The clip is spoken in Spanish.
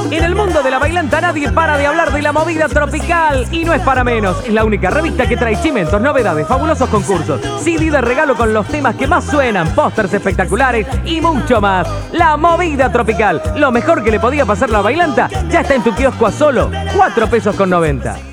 En el mundo de la bailanta nadie para de hablar de la movida tropical y no es para menos. Es la única revista que trae chimentos, novedades, fabulosos concursos, CD de regalo con los temas que más suenan, pósters espectaculares y mucho más. La movida tropical, lo mejor que le podía pasar la bailanta, ya está en tu kiosco a solo 4,90 pesos.